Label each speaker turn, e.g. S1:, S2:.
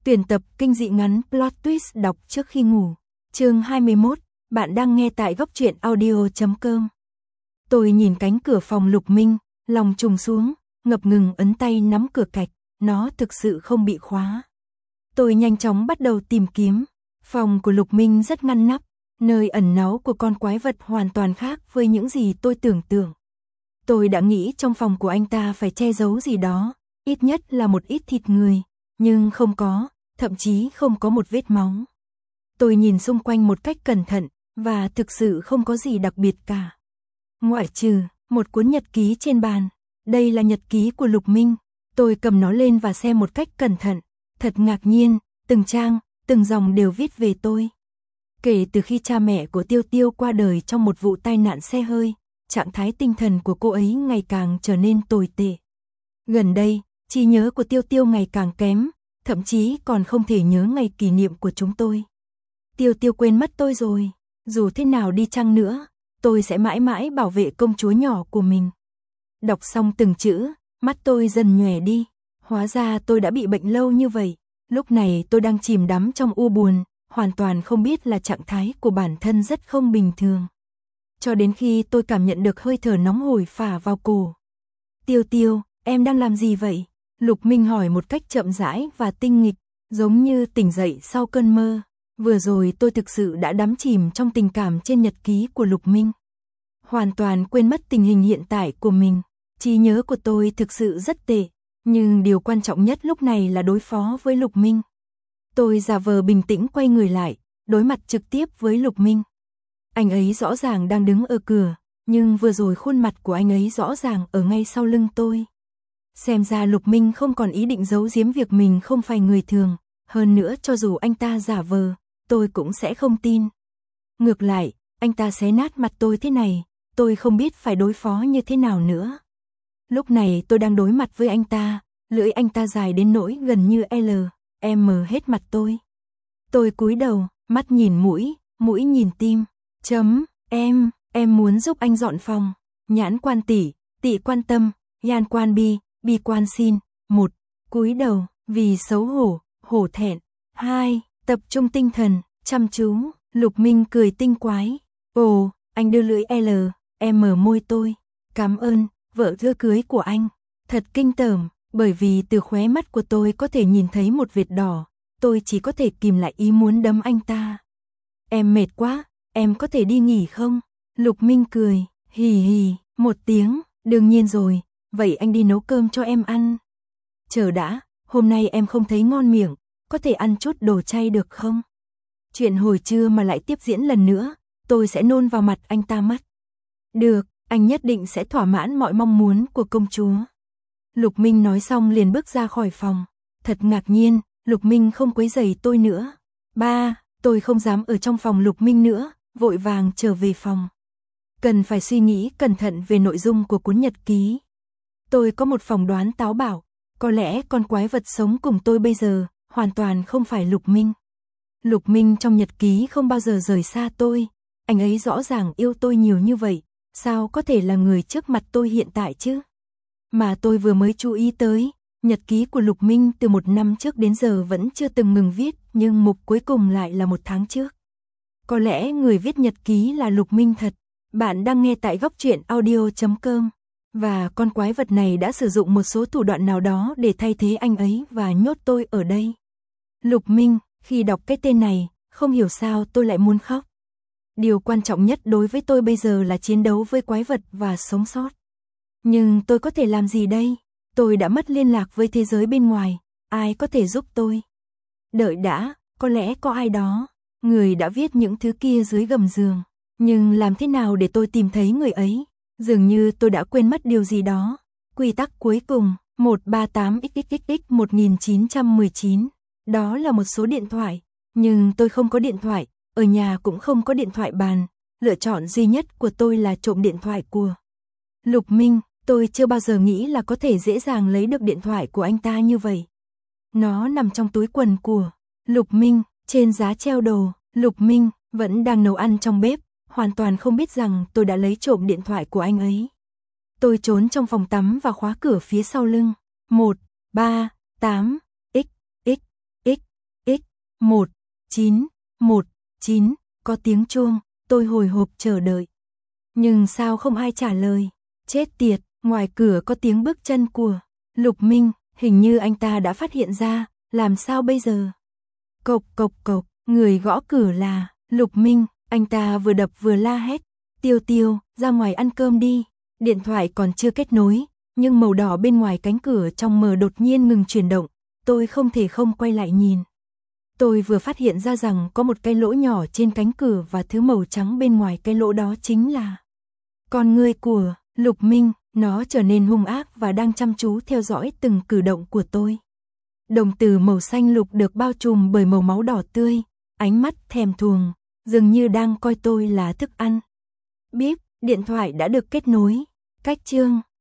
S1: Tuyển tập kinh dị ngắn plot twist đọc trước khi ngủ. Chương 21, bạn đang nghe tại góc truyện audio.com. Tôi nhìn cánh cửa phòng Lục Minh, lòng trùng xuống, ngập ngừng ấn tay nắm cửa cạch, nó thực sự không bị khóa. Tôi nhanh chóng bắt đầu tìm kiếm. Phòng của Lục Minh rất ngăn nắp, nơi ẩn náu của con quái vật hoàn toàn khác với những gì tôi tưởng tượng. Tôi đã nghĩ trong phòng của anh ta phải che giấu gì đó, ít nhất là một ít thịt người, nhưng không có, thậm chí không có một vết máu. Tôi nhìn xung quanh một cách cẩn thận, và thực sự không có gì đặc biệt cả. Ngoại trừ một cuốn nhật ký trên bàn. Đây là nhật ký của Lục Minh. Tôi cầm nó lên và xem một cách cẩn thận. Thật ngạc nhiên, từng trang, từng dòng đều viết về tôi. Kể từ khi cha mẹ của Tiêu Tiêu qua đời trong một vụ tai nạn xe hơi, trạng thái tinh thần của cô ấy ngày càng trở nên tồi tệ. Gần đây, trí nhớ của Tiêu Tiêu ngày càng kém, thậm chí còn không thể nhớ ngày kỷ niệm của chúng tôi. Tiêu Tiêu quên mất tôi rồi, dù thế nào đi chăng nữa, tôi sẽ mãi mãi bảo vệ công chúa nhỏ của mình. Đọc xong từng chữ, mắt tôi dần nhòe đi, hóa ra tôi đã bị bệnh lâu như vậy. Lúc này tôi đang chìm đắm trong u buồn, hoàn toàn không biết là trạng thái của bản thân rất không bình thường. Cho đến khi tôi cảm nhận được hơi thở nóng hổi phả vào cổ. Tiêu Tiêu, em đang làm gì vậy? Lục Minh hỏi một cách chậm rãi và tinh nghịch, giống như tỉnh dậy sau cơn mơ. Vừa rồi tôi thực sự đã đắm chìm trong tình cảm trên nhật ký của Lục Minh. Hoàn toàn quên mất tình hình hiện tại của mình. Trí nhớ của tôi thực sự rất tệ, nhưng điều quan trọng nhất lúc này là đối phó với Lục Minh. Tôi giả vờ bình tĩnh quay người lại, đối mặt trực tiếp với Lục Minh. Anh ấy rõ ràng đang đứng ở cửa, nhưng vừa rồi khuôn mặt của anh ấy rõ ràng ở ngay sau lưng tôi. Xem ra Lục Minh không còn ý định giấu giếm việc mình không phải người thường, hơn nữa cho dù anh ta giả vờ, tôi cũng sẽ không tin. Ngược lại, anh ta xé nát mặt tôi thế này, tôi không biết phải đối phó như thế nào nữa. Lúc này tôi đang đối mặt với anh ta, lưỡi anh ta dài đến nỗi gần như M hết mặt tôi. Tôi cúi đầu, mắt nhìn mũi, mũi nhìn tim. Em muốn giúp anh dọn phòng. Nhãn quan tỷ, tị quan tâm, yan quan bi quan xin. 1. Cúi đầu, vì xấu hổ, hổ thẹn. 2. Tập trung tinh thần, chăm chú. Lục Minh cười tinh quái. Ồ, anh đưa lưỡi M môi tôi. Cảm ơn, vợ thưa cưới của anh. Thật kinh tởm, bởi vì từ khóe mắt của tôi có thể nhìn thấy một vệt đỏ. Tôi chỉ có thể kìm lại ý muốn đấm anh ta. Em mệt quá, em có thể đi nghỉ không? Lục Minh cười, hì hì, một tiếng, đương nhiên rồi, vậy anh đi nấu cơm cho em ăn. Chờ đã, hôm nay em không thấy ngon miệng, có thể ăn chút đồ chay được không? Chuyện hồi trưa mà lại tiếp diễn lần nữa, tôi sẽ nôn vào mặt anh ta mất. Được, anh nhất định sẽ thỏa mãn mọi mong muốn của công chúa. Lục Minh nói xong liền bước ra khỏi phòng. Thật ngạc nhiên, Lục Minh không quấy rầy tôi nữa. Tôi không dám ở trong phòng Lục Minh nữa, vội vàng trở về phòng. Cần phải suy nghĩ cẩn thận về nội dung của cuốn nhật ký. Tôi có một phỏng đoán táo bạo, có lẽ con quái vật sống cùng tôi bây giờ, hoàn toàn không phải Lục Minh. Lục Minh trong nhật ký không bao giờ rời xa tôi, anh ấy rõ ràng yêu tôi nhiều như vậy, sao có thể là người trước mặt tôi hiện tại chứ? Mà tôi vừa mới chú ý tới, nhật ký của Lục Minh từ 1 năm trước đến giờ vẫn chưa từng ngừng viết, nhưng mục cuối cùng lại là 1 tháng trước. Có lẽ người viết nhật ký là Lục Minh thật. Bạn đang nghe tại góc truyện audio.com. Và con quái vật này đã sử dụng một số thủ đoạn nào đó để thay thế anh ấy và nhốt tôi ở đây. Lục Minh, khi đọc cái tên này, không hiểu sao tôi lại muốn khóc. Điều quan trọng nhất đối với tôi bây giờ là chiến đấu với quái vật và sống sót. Nhưng tôi có thể làm gì đây? Tôi đã mất liên lạc với thế giới bên ngoài, ai có thể giúp tôi? Đợi đã, có lẽ có ai đó, người đã viết những thứ kia dưới gầm giường. Nhưng làm thế nào để tôi tìm thấy người ấy? Dường như tôi đã quên mất điều gì đó. Quy tắc cuối cùng, 138XXX1919. Đó là một số điện thoại. Nhưng tôi không có điện thoại, ở nhà cũng không có điện thoại bàn. Lựa chọn duy nhất của tôi là trộm điện thoại của Lục Minh. Tôi chưa bao giờ nghĩ là có thể dễ dàng lấy được điện thoại của anh ta như vậy. Nó nằm trong túi quần của Lục Minh, trên giá treo đồ. Lục Minh vẫn đang nấu ăn trong bếp, hoàn toàn không biết rằng tôi đã lấy trộm điện thoại của anh ấy. Tôi trốn trong phòng tắm và khóa cửa phía sau lưng. 138XXX 1919, có tiếng chuông, tôi hồi hộp chờ đợi. Nhưng sao không ai trả lời? Chết tiệt, ngoài cửa có tiếng bước chân của Lục Minh, hình như anh ta đã phát hiện ra, làm sao bây giờ? Cộc cộc cộc, người gõ cửa là Lục Minh, anh ta vừa đập vừa la hét, Tiêu Tiêu, ra ngoài ăn cơm đi. Điện thoại còn chưa kết nối, nhưng màu đỏ bên ngoài cánh cửa trong mờ đột nhiên ngừng chuyển động, tôi không thể không quay lại nhìn. Tôi vừa phát hiện ra rằng có một cái lỗ nhỏ trên cánh cửa và thứ màu trắng bên ngoài cái lỗ đó chính là con ngươi của Lục Minh, nó trở nên hung ác và đang chăm chú theo dõi từng cử động của tôi. Đồng tử màu xanh lục được bao trùm bởi màu máu đỏ tươi, ánh mắt thèm thuồng, dường như đang coi tôi là thức ăn. Bíp, điện thoại đã được kết nối. Cách chương